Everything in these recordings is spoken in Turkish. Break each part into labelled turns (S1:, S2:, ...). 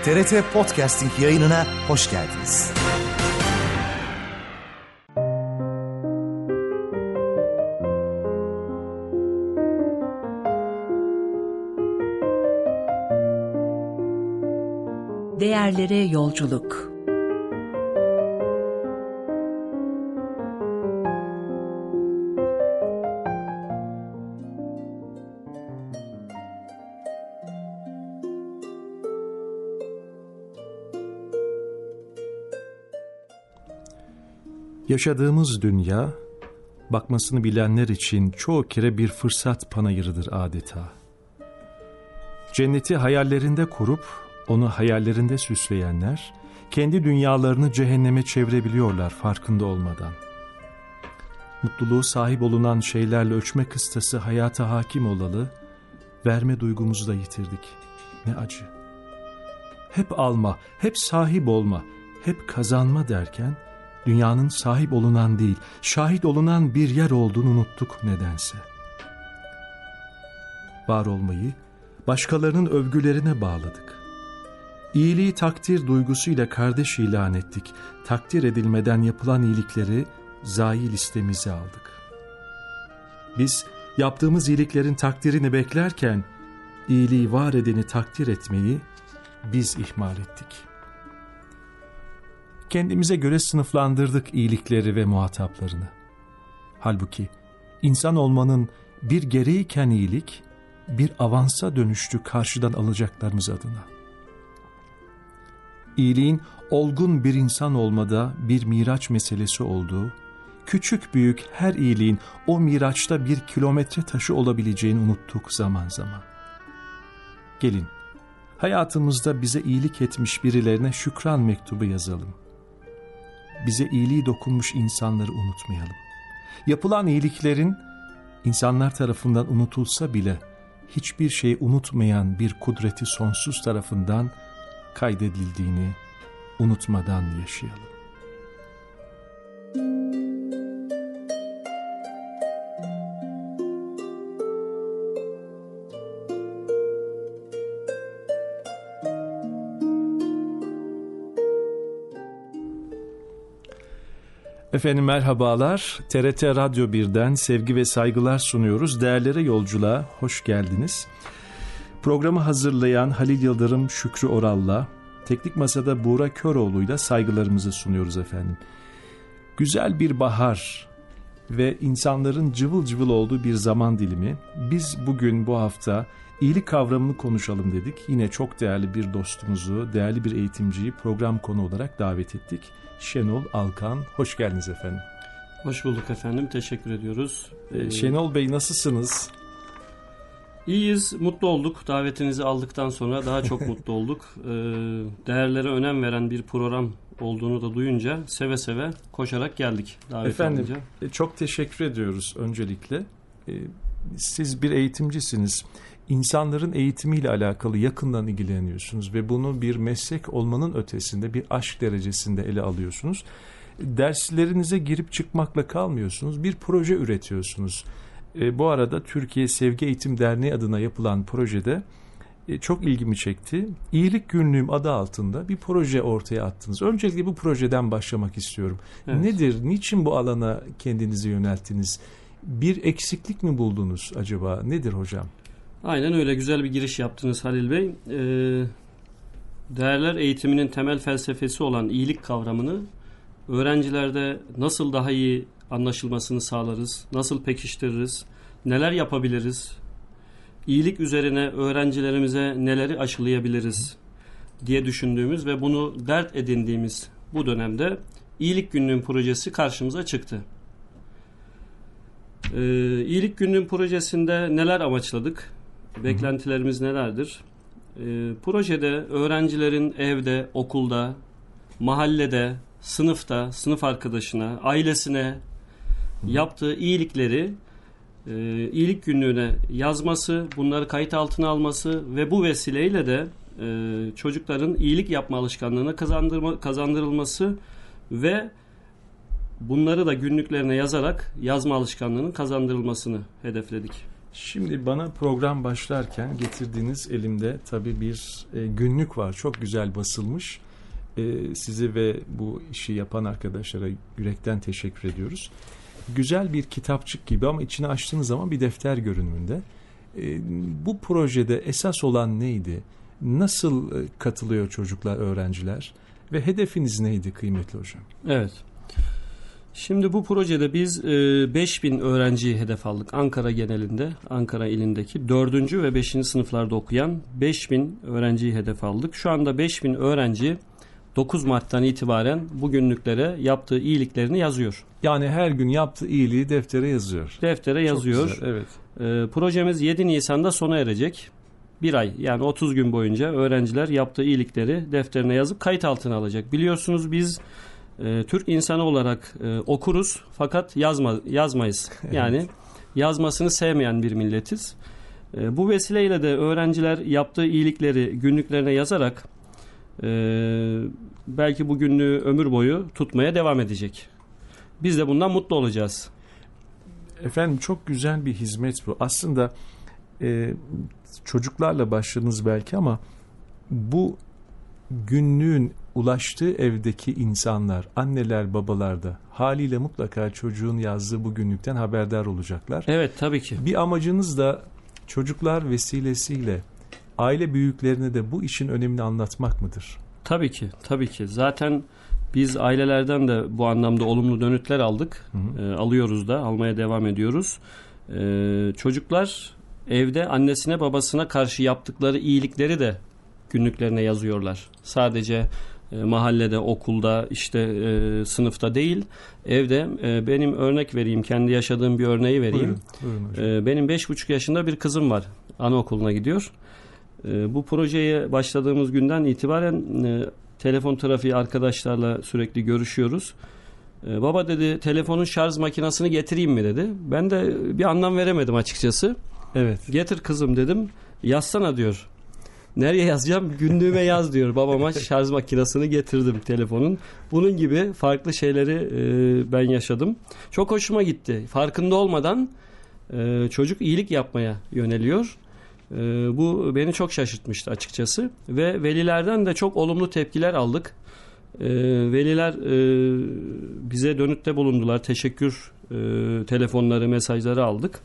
S1: TRT Podcasting yayınına hoş geldiniz.
S2: Değerlere yolculuk.
S3: Yaşadığımız dünya, bakmasını bilenler için çoğu kere bir fırsat panayırıdır adeta. Cenneti hayallerinde kurup, onu hayallerinde süsleyenler, kendi dünyalarını cehenneme çevirebiliyorlar farkında olmadan. Mutluluğu sahip olunan şeylerle ölçme kıstası hayata hakim olalı, verme duygumuzu da yitirdik. Ne acı. Hep alma, hep sahip olma, hep kazanma derken, dünyanın sahip olunan değil, şahit olunan bir yer olduğunu unuttuk nedense. Var olmayı başkalarının övgülerine bağladık. İyiliği takdir duygusuyla kardeş ilan ettik. Takdir edilmeden yapılan iyilikleri zayi listemize aldık. Biz yaptığımız iyiliklerin takdirini beklerken, iyiliği var edeni takdir etmeyi biz ihmal ettik. Kendimize göre sınıflandırdık iyilikleri ve muhataplarını. Halbuki insan olmanın bir gereğiken iyilik, bir avansa dönüştü karşıdan alacaklarımız adına. İyiliğin olgun bir insan olmada bir miraç meselesi olduğu, küçük büyük her iyiliğin o miraçta bir kilometre taşı olabileceğini unuttuk zaman zaman. Gelin, hayatımızda bize iyilik etmiş birilerine şükran mektubu yazalım. Bize iyiliği dokunmuş insanları unutmayalım. Yapılan iyiliklerin insanlar tarafından unutulsa bile hiçbir şeyi unutmayan bir kudreti sonsuz tarafından kaydedildiğini unutmadan yaşayalım. Efendim merhabalar. TRT Radyo 1'den sevgi ve saygılar sunuyoruz. Değerlere yolculuğa hoş geldiniz. Programı hazırlayan Halil Yıldırım, Şükrü Oral'la, teknik masada Buğra Köroğlu'yla saygılarımızı sunuyoruz efendim. Güzel bir bahar ve insanların cıvıl cıvıl olduğu bir zaman dilimi. Biz bugün bu hafta iyilik kavramını konuşalım dedik. Yine çok değerli bir dostumuzu, değerli bir eğitimciyi program konu olarak davet ettik. Şenol Alkan, hoş geldiniz efendim.
S4: Hoş bulduk efendim, teşekkür ediyoruz.
S3: Şenol Bey nasılsınız?
S4: İyiyiz, mutlu olduk. Davetinizi aldıktan sonra daha çok mutlu olduk. Değerlere önem veren bir program olduğunu da duyunca seve seve koşarak geldik.
S3: Efendim, çok teşekkür ediyoruz öncelikle. Siz bir eğitimcisiniz. İnsanların eğitimiyle alakalı yakından ilgileniyorsunuz ve bunu bir meslek olmanın ötesinde bir aşk derecesinde ele alıyorsunuz. Derslerinize girip çıkmakla kalmıyorsunuz. Bir proje üretiyorsunuz. Bu arada Türkiye Sevgi Eğitim Derneği adına yapılan projede çok ilgimi çekti. İyilik Günlüğüm adı altında bir proje ortaya attınız. Öncelikle bu projeden başlamak istiyorum. Evet. Nedir? Niçin bu alana kendinizi yönelttiniz? Bir eksiklik mi buldunuz acaba? Nedir hocam?
S4: Aynen öyle, güzel bir giriş yaptınız Halil Bey. Değerler eğitiminin temel felsefesi olan iyilik kavramını öğrencilerde nasıl daha iyi anlaşılmasını sağlarız, nasıl pekiştiririz, neler yapabiliriz, iyilik üzerine öğrencilerimize neleri aşılayabiliriz diye düşündüğümüz ve bunu dert edindiğimiz bu dönemde İyilik Günlüğüm projesi karşımıza çıktı. İyilik Günlüğüm projesinde neler amaçladık? Beklentilerimiz nelerdir? Projede öğrencilerin evde, okulda, mahallede, sınıfta, sınıf arkadaşına, ailesine yaptığı iyilikleri iyilik günlüğüne yazması, bunları kayıt altına alması ve bu vesileyle de çocukların iyilik yapma alışkanlığına kazandırılması ve bunları da günlüklerine yazarak yazma alışkanlığının kazandırılmasını hedefledik.
S3: Şimdi bana program başlarken getirdiğiniz elimde tabii bir günlük var. Çok güzel basılmış. Sizi ve bu işi yapan arkadaşlara yürekten teşekkür ediyoruz. Güzel bir kitapçık gibi ama içini açtığınız zaman bir defter görünümünde. Bu projede esas olan neydi? Nasıl katılıyor çocuklar, öğrenciler? Ve hedefiniz neydi kıymetli hocam?
S4: Evet. Şimdi bu projede biz 5000 öğrenciyi hedef aldık. Ankara genelinde, Ankara ilindeki 4. ve 5. sınıflarda okuyan 5000 öğrenciyi hedef aldık. Şu anda 5000 öğrenci 9 Mart'tan itibaren bu günlüklere yaptığı iyiliklerini yazıyor.
S3: Yani her gün yaptığı iyiliği deftere yazıyor.
S4: Deftere yazıyor.
S3: Çok güzel, evet.
S4: Projemiz 7 Nisan'da sona erecek. Bir ay, yani 30 gün boyunca öğrenciler yaptığı iyilikleri defterine yazıp kayıt altına alacak. Biliyorsunuz biz Türk insanı olarak okuruz fakat yazmayız. Yani yazmasını sevmeyen bir milletiz. Bu vesileyle de öğrenciler yaptığı iyilikleri günlüklerine yazarak belki bu günlüğü ömür boyu tutmaya devam edecek. Biz de bundan mutlu olacağız.
S3: Efendim çok güzel bir hizmet bu. Aslında çocuklarla başladınız belki ama bu günlüğün ulaştığı evdeki insanlar, anneler, babalar da haliyle mutlaka çocuğun yazdığı bu günlükten haberdar olacaklar.
S4: Evet, tabii ki.
S3: Bir amacınız da çocuklar vesilesiyle aile büyüklerine de bu işin önemini anlatmak mıdır?
S4: Tabii ki, tabii ki. Zaten biz ailelerden de bu anlamda olumlu dönütler aldık. Alıyoruz da, almaya devam ediyoruz. Çocuklar evde annesine babasına karşı yaptıkları iyilikleri de günlüklerine yazıyorlar. Sadece mahallede, okulda, işte sınıfta değil, evde. Benim örnek vereyim, kendi yaşadığım bir örneği vereyim. Buyurun benim 5,5 yaşında bir kızım var. Anaokuluna gidiyor. Bu projeye başladığımız günden itibaren telefon trafiği arkadaşlarla sürekli görüşüyoruz. Baba dedi, telefonun şarj makinesini getireyim mi dedi. Ben de bir anlam veremedim açıkçası.
S3: Evet.
S4: Getir kızım dedim. Yazsana diyor. Nereye yazacağım? Günlüğüme yaz diyor. Babama şarj makinesini getirdim telefonun. Bunun gibi farklı şeyleri ben yaşadım. Çok hoşuma gitti. Farkında olmadan çocuk iyilik yapmaya yöneliyor. Bu beni çok şaşırtmıştı açıkçası. Ve velilerden de çok olumlu tepkiler aldık. Veliler bize dönütte bulundular. Teşekkür telefonları, mesajları aldık.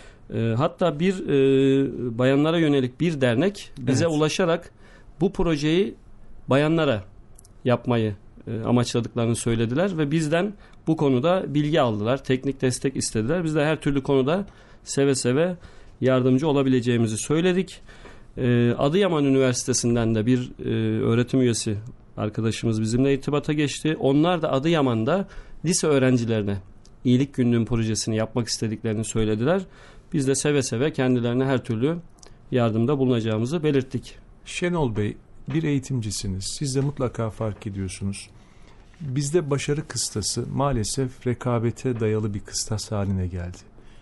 S4: Hatta bir bayanlara yönelik bir dernek bize ulaşarak bu projeyi bayanlara yapmayı amaçladıklarını söylediler ve bizden bu konuda bilgi aldılar, teknik destek istediler. Biz de her türlü konuda seve seve yardımcı olabileceğimizi söyledik. Adıyaman Üniversitesi'nden de bir öğretim üyesi arkadaşımız bizimle irtibata geçti. Onlar da Adıyaman'da lise öğrencilerine iyilik günlüğü projesini yapmak istediklerini söylediler. Biz de seve seve kendilerine her türlü yardımda bulunacağımızı belirttik.
S3: Şenol Bey, bir eğitimcisiniz. Siz de mutlaka fark ediyorsunuz. Bizde başarı kıstası maalesef rekabete dayalı bir kıstas haline geldi.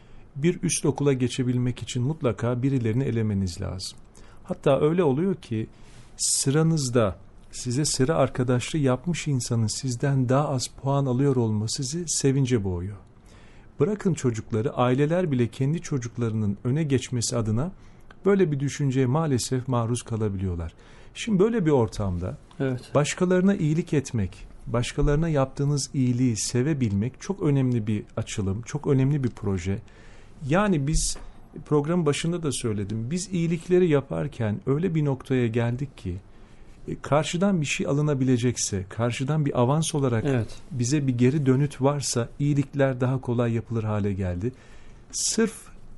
S3: Bir üst okula geçebilmek için mutlaka birilerini elemeniz lazım. Hatta öyle oluyor ki sıranızda size sıra arkadaşlığı yapmış insanın sizden daha az puan alıyor olması sizi sevince boğuyor. Bırakın çocukları, aileler bile kendi çocuklarının öne geçmesi adına böyle bir düşünceye maalesef maruz kalabiliyorlar. Şimdi böyle bir ortamda başkalarına iyilik etmek, başkalarına yaptığınız iyiliği sevebilmek çok önemli bir açılım, çok önemli bir proje. Yani biz programın başında da söyledim, biz iyilikleri yaparken öyle bir noktaya geldik ki karşıdan bir şey alınabilecekse, karşıdan bir avans olarak bize bir geri dönüt varsa iyilikler daha kolay yapılır hale geldi. Sırf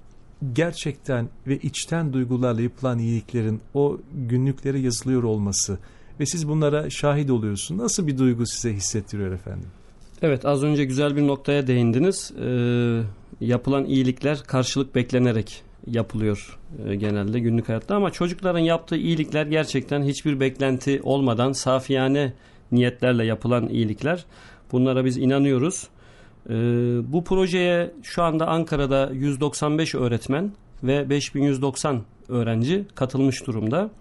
S3: gerçekten ve içten duygularla yapılan iyiliklerin o günlüklere yazılıyor olması ve siz bunlara şahit oluyorsunuz. Nasıl bir duygu size hissettiriyor efendim?
S4: Evet, az önce güzel bir noktaya değindiniz. Yapılan iyilikler karşılık beklenerek yapılıyor genelde günlük hayatta ama çocukların yaptığı iyilikler gerçekten hiçbir beklenti olmadan safiyane niyetlerle yapılan iyilikler. Bunlara biz inanıyoruz. Bu projeye şu anda Ankara'da 195 öğretmen ve 5190 öğrenci katılmış durumda.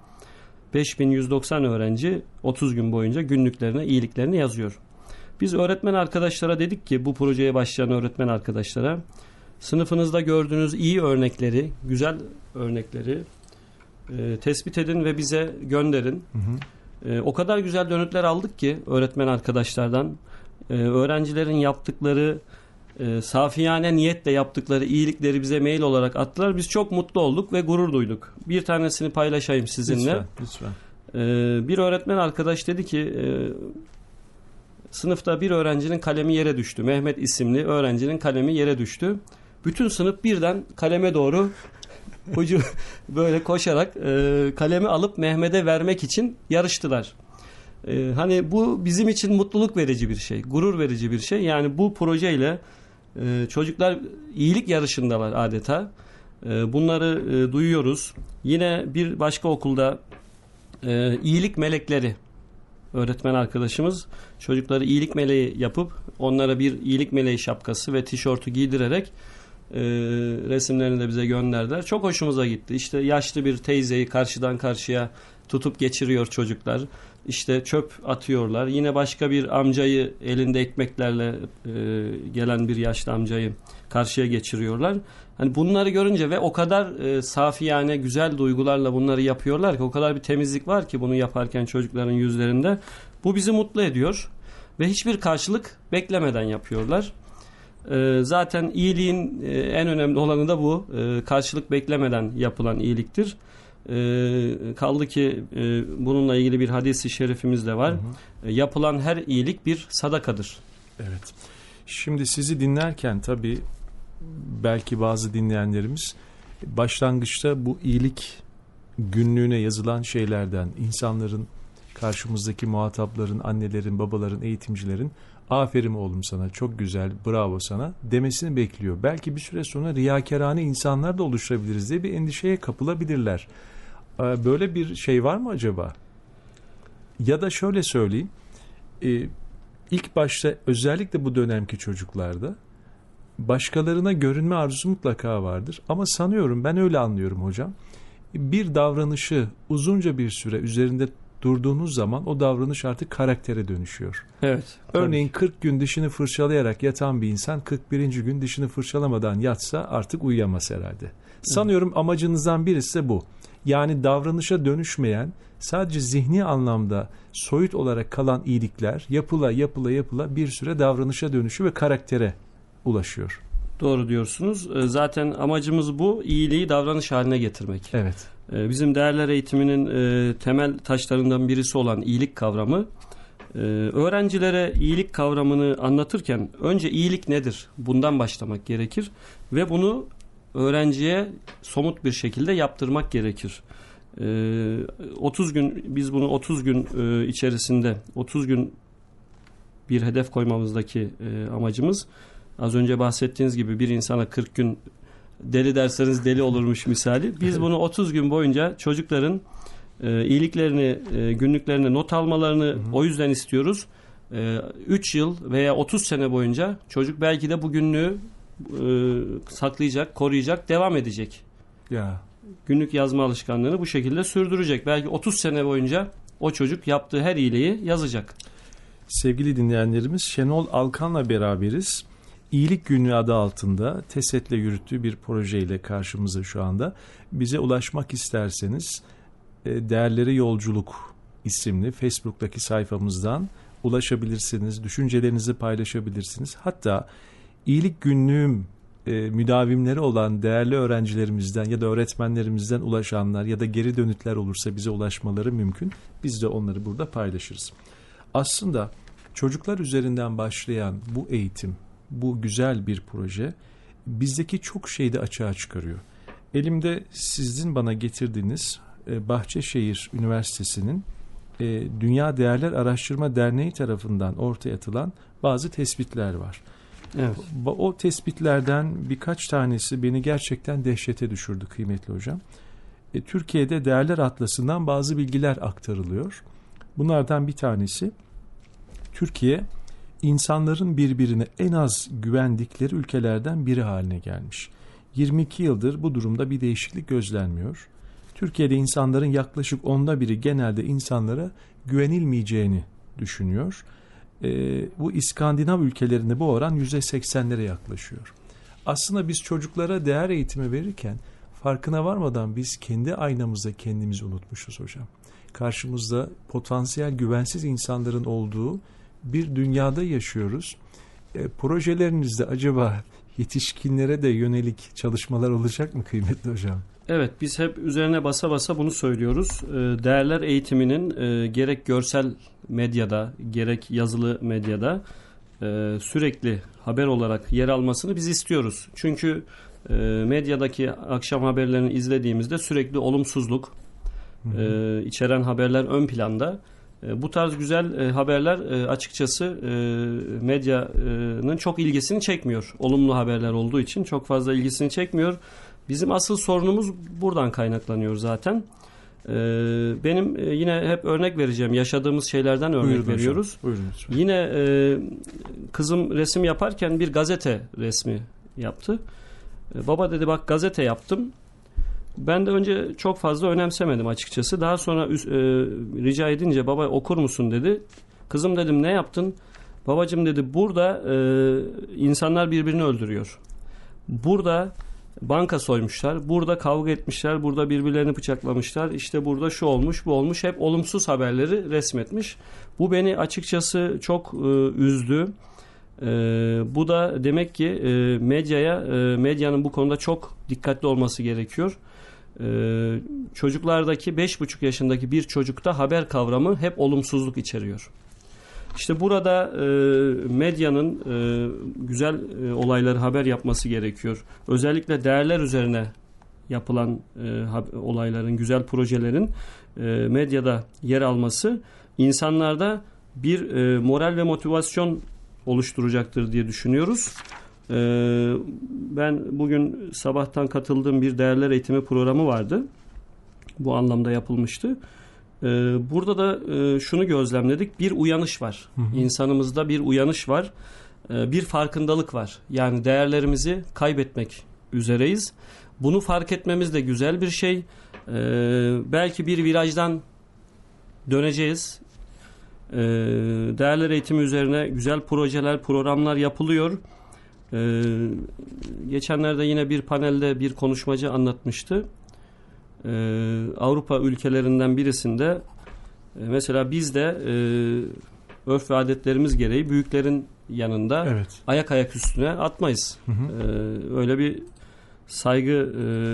S4: 5190 öğrenci 30 gün boyunca günlüklerine iyiliklerini yazıyor. Biz öğretmen arkadaşlara dedik ki, bu projeye başlayan öğretmen arkadaşlara, Sınıfınızda gördüğünüz iyi örnekleri, güzel örnekleri tespit edin ve bize gönderin. O kadar güzel dönütler aldık ki öğretmen arkadaşlardan. Öğrencilerin yaptıkları, safiyane niyetle yaptıkları iyilikleri bize mail olarak attılar. Biz çok mutlu olduk ve gurur duyduk. Bir tanesini paylaşayım sizinle.
S3: Lütfen.
S4: Bir öğretmen arkadaş dedi ki sınıfta bir öğrencinin kalemi yere düştü. Mehmet isimli öğrencinin kalemi yere düştü. Bütün sınıf birden kaleme doğru böyle koşarak kalemi alıp Mehmet'e vermek için yarıştılar. Hani bu bizim için mutluluk verici bir şey, gurur verici bir şey. Yani bu projeyle çocuklar iyilik yarışındalar adeta. Bunları duyuyoruz. Yine bir başka okulda iyilik melekleri öğretmen arkadaşımız çocukları iyilik meleği yapıp onlara bir iyilik meleği şapkası ve tişörtü giydirerek resimlerini de bize gönderdiler. Çok hoşumuza gitti. İşte yaşlı bir teyzeyi karşıdan karşıya tutup geçiriyor çocuklar. İşte çöp atıyorlar. Yine başka bir amcayı elinde ekmeklerle gelen bir yaşlı amcayı karşıya geçiriyorlar. Hani bunları görünce ve o kadar safiyane güzel duygularla bunları yapıyorlar ki o kadar bir temizlik var ki bunu yaparken çocukların yüzlerinde. Bu bizi mutlu ediyor ve hiçbir karşılık beklemeden yapıyorlar. Zaten iyiliğin en önemli olanı da bu. Karşılık beklemeden yapılan iyiliktir. Kaldı ki bununla ilgili bir hadis-i şerifimiz de var. Yapılan her iyilik bir sadakadır.
S3: Evet. Şimdi sizi dinlerken tabii belki bazı dinleyenlerimiz başlangıçta bu iyilik günlüğüne yazılan şeylerden, insanların, karşımızdaki muhatapların, annelerin, babaların, eğitimcilerin aferin oğlum sana, çok güzel, bravo sana demesini bekliyor. Belki bir süre sonra riyakarane insanlar da oluşturabiliriz diye bir endişeye kapılabilirler. Böyle bir şey var mı acaba? Ya da şöyle söyleyeyim, ilk başta özellikle bu dönemki çocuklarda başkalarına görünme arzusu mutlaka vardır. Ama sanıyorum, ben öyle anlıyorum hocam, bir davranışı uzunca bir süre üzerinde durduğunuz zaman o davranış artık karaktere dönüşüyor.
S4: Evet.
S3: Örneğin 40 gün dişini fırçalayarak yatan bir insan 41. gün dişini fırçalamadan yatsa artık uyuyamaz herhalde. Sanıyorum amacınızdan birisi de bu. Yani davranışa dönüşmeyen, sadece zihni anlamda soyut olarak kalan iyilikler yapıla bir süre davranışa dönüşüyor ve karaktere ulaşıyor.
S4: Doğru diyorsunuz. Zaten amacımız bu, iyiliği davranış haline getirmek.
S3: Evet.
S4: Bizim değerler eğitiminin temel taşlarından birisi olan iyilik kavramı. Öğrencilere iyilik kavramını anlatırken önce iyilik nedir? Bundan başlamak gerekir ve bunu öğrenciye somut bir şekilde yaptırmak gerekir. 30 gün, biz bunu 30 gün içerisinde 30 gün bir hedef koymamızdaki amacımız, az önce bahsettiğiniz gibi bir insana 40 gün deli derseniz deli olurmuş misali. Biz bunu 30 gün boyunca çocukların iyiliklerini, günlüklerini not almalarını o yüzden istiyoruz. 3 yıl veya 30 sene boyunca çocuk belki de bu günlüğü saklayacak, koruyacak, devam edecek.
S3: Ya.
S4: Günlük yazma alışkanlığını bu şekilde sürdürecek. Belki 30 sene boyunca o çocuk yaptığı her iyiliği yazacak.
S3: Sevgili dinleyenlerimiz, Şenol Alkan'la beraberiz. İyilik Günlüğü adı altında TESET'le yürüttüğü bir projeyle karşımıza şu anda. Bize ulaşmak isterseniz Değerlere Yolculuk isimli Facebook'taki sayfamızdan ulaşabilirsiniz. Düşüncelerinizi paylaşabilirsiniz. Hatta İyilik Günlüğüm müdavimleri olan değerli öğrencilerimizden ya da öğretmenlerimizden ulaşanlar ya da geri dönütler olursa bize ulaşmaları mümkün. Biz de onları burada paylaşırız. Aslında çocuklar üzerinden başlayan bu eğitim, bu güzel bir proje bizdeki çok şeyi de açığa çıkarıyor. Elimde sizin bana getirdiğiniz Bahçeşehir Üniversitesi'nin Dünya Değerler Araştırma Derneği tarafından ortaya atılan bazı tespitler var.
S4: Evet.
S3: O tespitlerden birkaç tanesi beni gerçekten dehşete düşürdü kıymetli hocam. Türkiye'de Değerler Atlası'ndan bazı bilgiler aktarılıyor. Bunlardan bir tanesi, Türkiye insanların birbirine en az güvendikleri ülkelerden biri haline gelmiş. 22 yıldır bu durumda bir değişiklik gözlenmiyor. Türkiye'de insanların yaklaşık 1/10 genelde insanlara güvenilmeyeceğini düşünüyor. Bu İskandinav ülkelerinde bu oran %80'lere yaklaşıyor. aslında biz çocuklara değer eğitimi verirken farkına varmadan biz kendi aynamızda kendimizi unutmuşuz hocam. Karşımızda potansiyel güvensiz insanların olduğu bir dünyada yaşıyoruz. Projelerinizde acaba yetişkinlere de yönelik çalışmalar olacak mı kıymetli hocam?
S4: Evet, biz hep üzerine basa basa bunu söylüyoruz. Değerler eğitiminin gerek görsel medyada gerek yazılı medyada sürekli haber olarak yer almasını biz istiyoruz. Çünkü medyadaki akşam haberlerini izlediğimizde sürekli olumsuzluk içeren haberler ön planda. Bu tarz güzel haberler açıkçası medyanın çok ilgisini çekmiyor. Olumlu haberler olduğu için çok fazla ilgisini çekmiyor. Bizim asıl sorunumuz buradan kaynaklanıyor zaten. Benim yine hep örnek vereceğim. Yaşadığımız şeylerden örnek veriyoruz.
S3: Buyurun.
S4: Yine kızım resim yaparken bir gazete resmi yaptı. Baba dedi, bak gazete yaptım. Ben de önce çok fazla önemsemedim açıkçası. Daha sonra rica edince baba okur musun dedi. Kızım dedim, ne yaptın? Babacığım dedi, burada insanlar birbirini öldürüyor. Burada banka soymuşlar. Burada kavga etmişler. Burada birbirlerini bıçaklamışlar. İşte burada şu olmuş, bu olmuş. Hep olumsuz haberleri resmetmiş. Bu beni açıkçası çok üzdü. Bu da demek ki medyanın bu konuda çok dikkatli olması gerekiyor. Çocuklardaki 5,5 yaşındaki bir çocukta haber kavramı hep olumsuzluk içeriyor. İşte burada medyanın güzel olayları haber yapması gerekiyor. Özellikle değerler üzerine yapılan olayların, güzel projelerin medyada yer alması insanlarda bir moral ve motivasyon oluşturacaktır diye düşünüyoruz. Ben bugün sabahtan katıldığım bir değerler eğitimi programı vardı. Bu anlamda yapılmıştı. Burada da şunu gözlemledik. Bir uyanış var. İnsanımızda bir uyanış var. Bir farkındalık var. Yani değerlerimizi kaybetmek üzereyiz. Bunu fark etmemiz de güzel bir şey. Belki bir virajdan döneceğiz. Değerler eğitimi üzerine güzel projeler, programlar yapılıyor. Geçenlerde yine bir panelde bir konuşmacı anlatmıştı. Avrupa ülkelerinden birisinde mesela biz de örf ve adetlerimiz gereği büyüklerin yanında ayak üstüne atmayız. Öyle bir saygı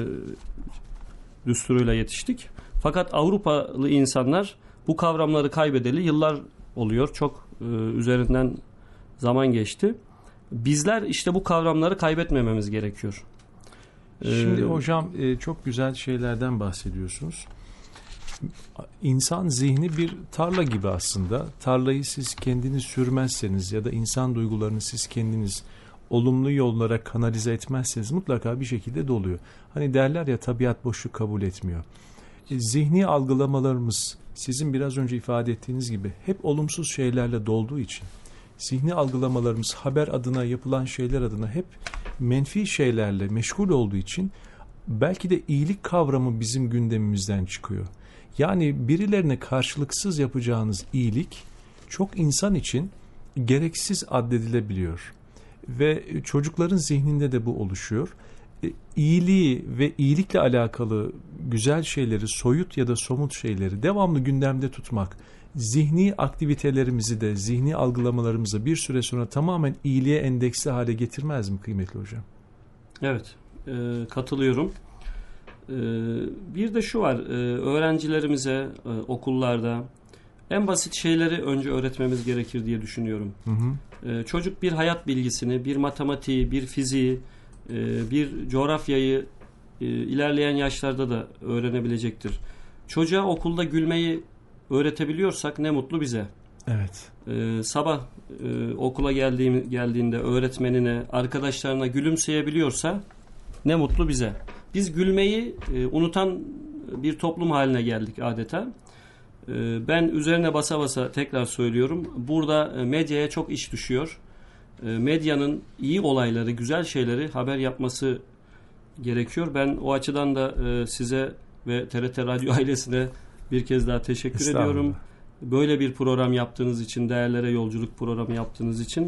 S4: düsturuyla yetiştik. Fakat Avrupalı insanlar bu kavramları kaybedeli yıllar oluyor. Çok üzerinden zaman geçti. Bizler işte bu kavramları kaybetmememiz gerekiyor.
S3: Şimdi hocam çok güzel şeylerden bahsediyorsunuz. İnsan zihni bir tarla gibi aslında. Tarlayı siz kendiniz sürmezseniz ya da insan duygularını siz kendiniz olumlu yollara kanalize etmezseniz mutlaka bir şekilde doluyor. Hani derler ya, tabiat boşluk kabul etmiyor. Zihni algılamalarımız sizin biraz önce ifade ettiğiniz gibi hep olumsuz şeylerle dolduğu için, zihni algılamalarımız haber adına, yapılan şeyler adına hep menfi şeylerle meşgul olduğu için belki de iyilik kavramı bizim gündemimizden çıkıyor. Yani birilerine karşılıksız yapacağınız iyilik çok insan için gereksiz addedilebiliyor. Ve çocukların zihninde de bu oluşuyor. İyiliği ve iyilikle alakalı güzel şeyleri, soyut ya da somut şeyleri devamlı gündemde tutmak, zihni aktivitelerimizi de, zihni algılamalarımızı bir süre sonra tamamen iyiliğe endeksli hale getirmez mi kıymetli hocam?
S4: Evet, katılıyorum. Bir de şu var, öğrencilerimize okullarda en basit şeyleri önce öğretmemiz gerekir diye düşünüyorum. Çocuk bir hayat bilgisini, bir matematiği, bir fiziği, bir coğrafyayı ilerleyen yaşlarda da öğrenebilecektir. Çocuğa okulda gülmeyi öğretebiliyorsak ne mutlu bize. Evet. Sabah okula geldiğinde öğretmenine, arkadaşlarına gülümseyebiliyorsa ne mutlu bize. Biz gülmeyi unutan bir toplum haline geldik adeta. Ben üzerine basa basa tekrar söylüyorum. Burada medyaya çok iş düşüyor. Medyanın iyi olayları, güzel şeyleri haber yapması gerekiyor. Ben o açıdan da size ve TRT Radyo ailesine bir kez daha teşekkür ediyorum. Böyle bir program yaptığınız için, değerlere yolculuk programı yaptığınız için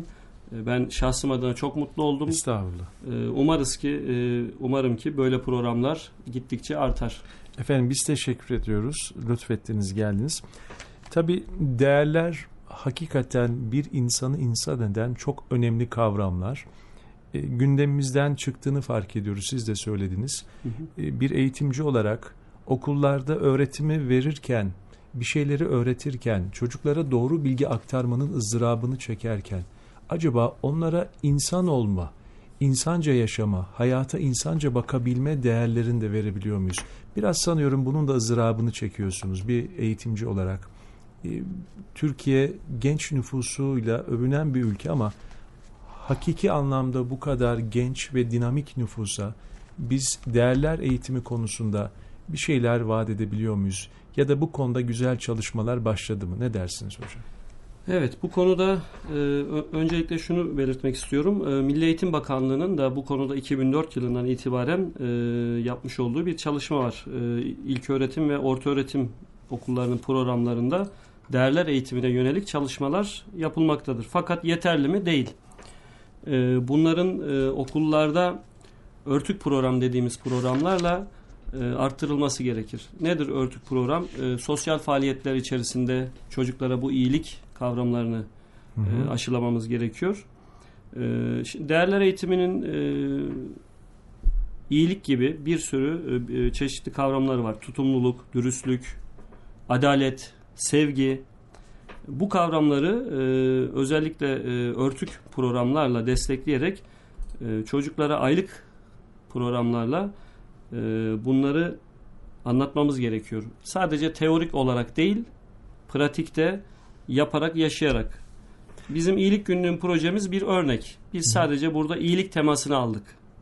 S4: Ben şahsım adına çok mutlu oldum.
S3: Estağfurullah.
S4: Umarım ki böyle programlar gittikçe artar.
S3: Efendim biz teşekkür ediyoruz. Lütfettiniz, geldiniz. Tabii değerler hakikaten bir insanı insan eden çok önemli kavramlar. Gündemimizden çıktığını fark ediyoruz. Siz de söylediniz. Bir eğitimci olarak okullarda öğretimi verirken, bir şeyleri öğretirken, çocuklara doğru bilgi aktarmanın ızdırabını çekerken, acaba onlara insan olma, insanca yaşama, hayata insanca bakabilme değerlerini de verebiliyor muyuz? Biraz sanıyorum bunun da ızdırabını çekiyorsunuz bir eğitimci olarak. Türkiye genç nüfusuyla övünen bir ülke ama hakiki anlamda bu kadar genç ve dinamik nüfusa biz değerler eğitimi konusunda bir şeyler vaat edebiliyor muyuz? Ya da bu konuda güzel çalışmalar başladı mı? Ne dersiniz hocam?
S4: Evet, bu konuda öncelikle şunu belirtmek istiyorum. Milli Eğitim Bakanlığı'nın da bu konuda 2004 yılından itibaren yapmış olduğu bir çalışma var. İlköğretim ve ortaöğretim okullarının programlarında değerler eğitimine yönelik çalışmalar yapılmaktadır. Fakat yeterli mi? Değil. Bunların okullarda örtük program dediğimiz programlarla arttırılması gerekir. Nedir örtük program? Sosyal faaliyetler içerisinde çocuklara bu iyilik kavramlarını aşılamamız gerekiyor. Değerler eğitiminin iyilik gibi bir sürü çeşitli kavramları var. Tutumluluk, dürüstlük, adalet, sevgi. Bu kavramları özellikle örtük programlarla destekleyerek çocuklara aylık programlarla bunları anlatmamız gerekiyor. Sadece teorik olarak değil, pratikte yaparak, yaşayarak. Bizim iyilik günlüğün projemiz bir örnek. Biz sadece burada iyilik temasını aldık.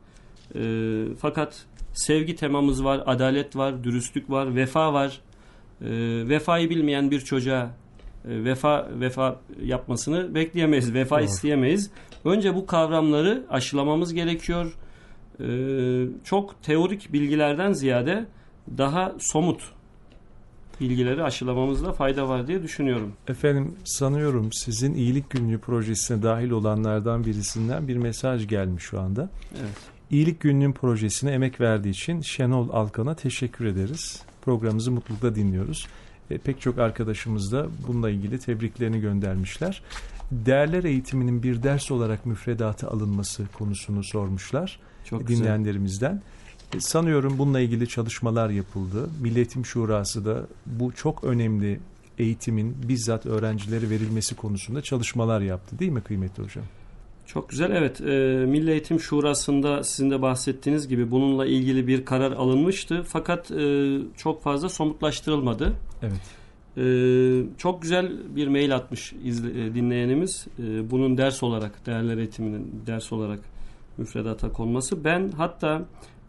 S4: Fakat sevgi temamız var, adalet var, dürüstlük var, vefa var. Vefayı bilmeyen bir çocuğa vefa yapmasını bekleyemeyiz. Vefa isteyemeyiz. Önce bu kavramları aşılamamız gerekiyor. Çok teorik bilgilerden ziyade daha somut bilgileri aşılamamızda fayda var diye düşünüyorum.
S3: Efendim sanıyorum sizin iyilik günlüğü projesine dahil olanlardan birisinden bir mesaj gelmiş şu anda.
S4: Evet.
S3: İyilik günlüğü projesine emek verdiği için Şenol Alkan'a teşekkür ederiz. Programımızı mutlulukla dinliyoruz. Pek çok arkadaşımız da bununla ilgili tebriklerini göndermişler. Değerler eğitiminin bir ders olarak müfredata alınması konusunu sormuşlar.
S4: Çok
S3: dinleyenlerimizden. Sanıyorum bununla ilgili çalışmalar yapıldı. Milli Eğitim Şurası da bu çok önemli eğitimin bizzat öğrencilere verilmesi konusunda çalışmalar yaptı. Değil mi kıymetli hocam?
S4: Çok güzel. Evet. Milli Eğitim Şurası'nda sizin de bahsettiğiniz gibi bununla ilgili bir karar alınmıştı. Fakat çok fazla somutlaştırılmadı.
S3: Evet.
S4: Çok güzel bir mail atmış dinleyenimiz. Bunun ders olarak, değerler eğitiminin ders olarak müfredata konması. Ben hatta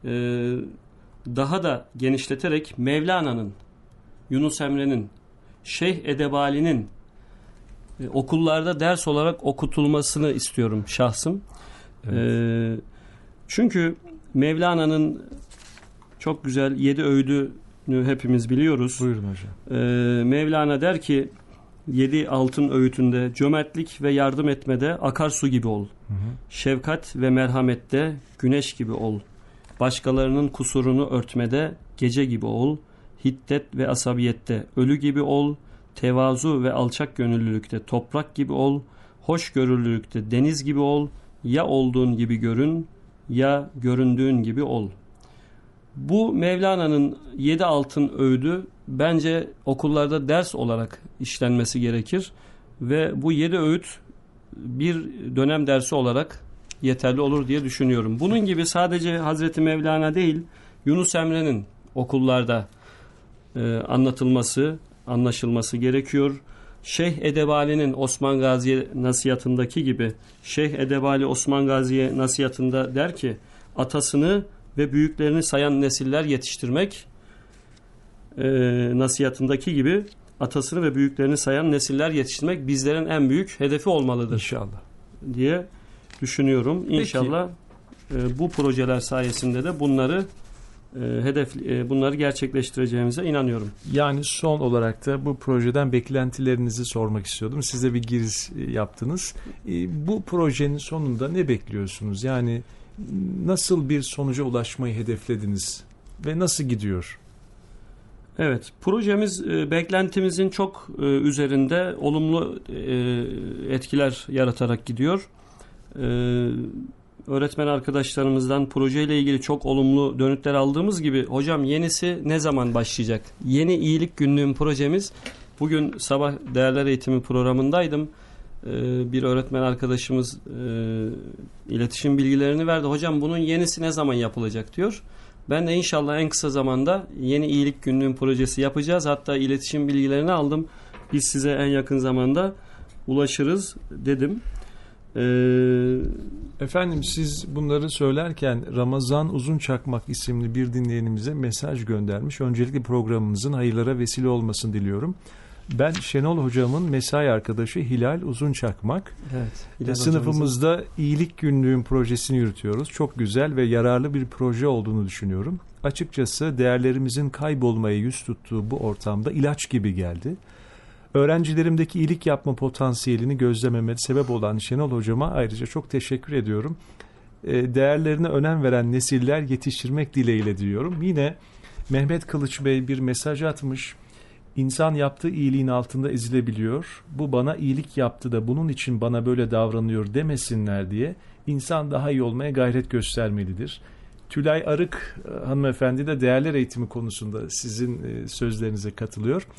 S4: daha da genişleterek Mevlana'nın, Yunus Emre'nin, Şeyh Edebali'nin okullarda ders olarak okutulmasını istiyorum şahsım. Evet. Çünkü Mevlana'nın çok güzel 7 öğüdünü hepimiz biliyoruz.
S3: Buyurun hocam.
S4: Mevlana der ki 7 altın öğütünde cömertlik ve yardım etmede akarsu gibi ol. Şefkat ve merhamette güneş gibi ol. Başkalarının kusurunu örtmede gece gibi ol. Hiddet ve asabiyette ölü gibi ol. Tevazu ve alçak gönüllülükte toprak gibi ol. Hoşgörülülükte deniz gibi ol. Ya olduğun gibi görün, ya göründüğün gibi ol. Bu Mevlana'nın 7 altın öğüdü bence okullarda ders olarak işlenmesi gerekir. Ve bu 7 öğüt bir dönem dersi olarak yeterli olur diye düşünüyorum. Bunun gibi sadece Hazreti Mevlana değil, Yunus Emre'nin okullarda anlatılması, anlaşılması gerekiyor. Şeyh Edebali'nin Osman Gazi'ye nasihatındaki gibi, Şeyh Edebali Osman Gazi'ye nasihatında der ki, atasını ve büyüklerini sayan nesiller yetiştirmek, nasihatındaki gibi atasını ve büyüklerini sayan nesiller yetiştirmek bizlerin en büyük hedefi olmalıdır.
S3: İnşallah.
S4: Diye düşünüyorum. İnşallah bu projeler sayesinde de bunları bunları gerçekleştireceğimize inanıyorum.
S3: Yani son olarak da bu projeden beklentilerinizi sormak istiyordum. Siz de bir giriş yaptınız. Bu projenin sonunda ne bekliyorsunuz? Yani nasıl bir sonuca ulaşmayı hedeflediniz ve nasıl gidiyor?
S4: Evet, projemiz beklentimizin çok üzerinde olumlu etkiler yaratarak gidiyor. Öğretmen arkadaşlarımızdan projeyle ilgili çok olumlu dönütler aldığımız gibi, hocam yenisi ne zaman başlayacak? Yeni iyilik günlüğüm projemiz, bugün sabah değerler eğitimi programındaydım. Bir öğretmen arkadaşımız iletişim bilgilerini verdi. Hocam bunun yenisi ne zaman yapılacak diyor. Ben de inşallah en kısa zamanda yeni iyilik günlüğüm projesi yapacağız. Hatta iletişim bilgilerini aldım. Biz size en yakın zamanda ulaşırız dedim.
S3: Efendim, siz bunları söylerken Ramazan Uzunçakmak isimli bir dinleyenimize mesaj göndermiş. Öncelikle programımızın hayırlara vesile olmasını diliyorum. Ben Şenol Hocam'ın mesai arkadaşı Hilal Uzunçakmak.
S4: Evet,
S3: sınıfımızda iyilik günlüğün projesini yürütüyoruz. Çok güzel ve yararlı bir proje olduğunu düşünüyorum. Açıkçası değerlerimizin kaybolmaya yüz tuttuğu bu ortamda ilaç gibi geldi. Öğrencilerimdeki iyilik yapma potansiyelini gözlememe sebep olan Şenol Hocama ayrıca çok teşekkür ediyorum. Değerlerine önem veren nesiller yetiştirmek dileğiyle diyorum. Yine Mehmet Kılıç Bey bir mesaj atmış. İnsan yaptığı iyiliğin altında ezilebiliyor. Bu bana iyilik yaptı da bunun için bana böyle davranıyor demesinler diye insan daha iyi olmaya gayret göstermelidir. Tülay Arık hanımefendi de değerler eğitimi konusunda sizin sözlerinize katılıyor.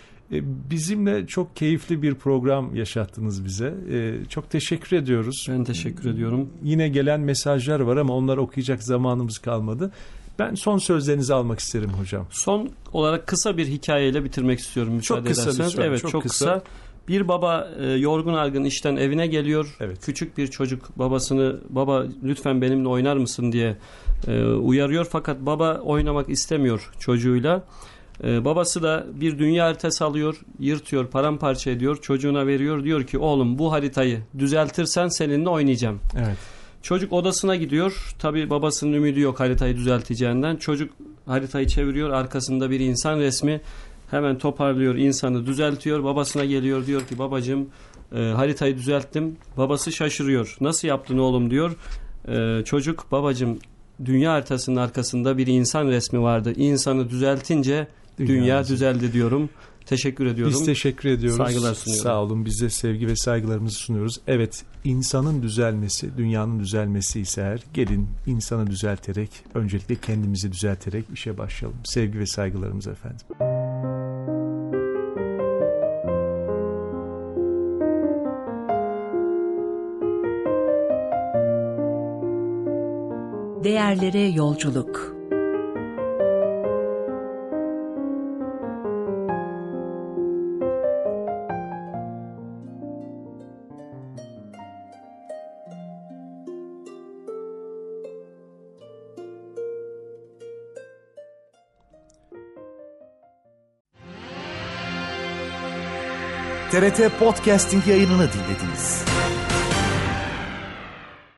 S3: Bizimle çok keyifli bir program yaşattınız bize. Çok teşekkür ediyoruz.
S4: Ben teşekkür ediyorum.
S3: Yine gelen mesajlar var ama onları okuyacak zamanımız kalmadı. Ben son sözlerinizi almak isterim hocam.
S4: Son olarak kısa bir hikayeyle bitirmek istiyorum müsaade
S3: çok kısa
S4: ederseniz.
S3: lütfen,
S4: Evet, çok kısa. Bir baba yorgun argın işten evine geliyor.
S3: Evet.
S4: Küçük bir çocuk babasını, baba lütfen benimle oynar mısın diye uyarıyor. Fakat baba oynamak istemiyor çocuğuyla. Babası da bir dünya haritası alıyor, yırtıyor, paramparça ediyor, çocuğuna veriyor. Diyor ki oğlum bu haritayı düzeltirsen seninle oynayacağım.
S3: Evet.
S4: Çocuk odasına gidiyor. Tabii babasının ümidi yok haritayı düzelteceğinden. Çocuk haritayı çeviriyor. Arkasında bir insan resmi. Hemen toparlıyor, insanı düzeltiyor. Babasına geliyor, diyor ki babacığım haritayı düzelttim. Babası şaşırıyor. Nasıl yaptın oğlum diyor. Çocuk babacığım dünya haritasının arkasında bir insan resmi vardı. İnsanı düzeltince dünya düzeldi diyorum. Teşekkür ediyorum.
S3: Biz teşekkür ediyoruz.
S4: Saygılar sunuyorum.
S3: Sağ olun. Biz de sevgi ve saygılarımızı sunuyoruz. Evet, insanın düzelmesi, dünyanın düzelmesi ise eğer, gelin insanı düzelterek, öncelikle kendimizi düzelterek işe başlayalım. Sevgi ve saygılarımız efendim.
S2: Değerlere yolculuk.
S1: TRT Podcasting yayınını dinlediniz.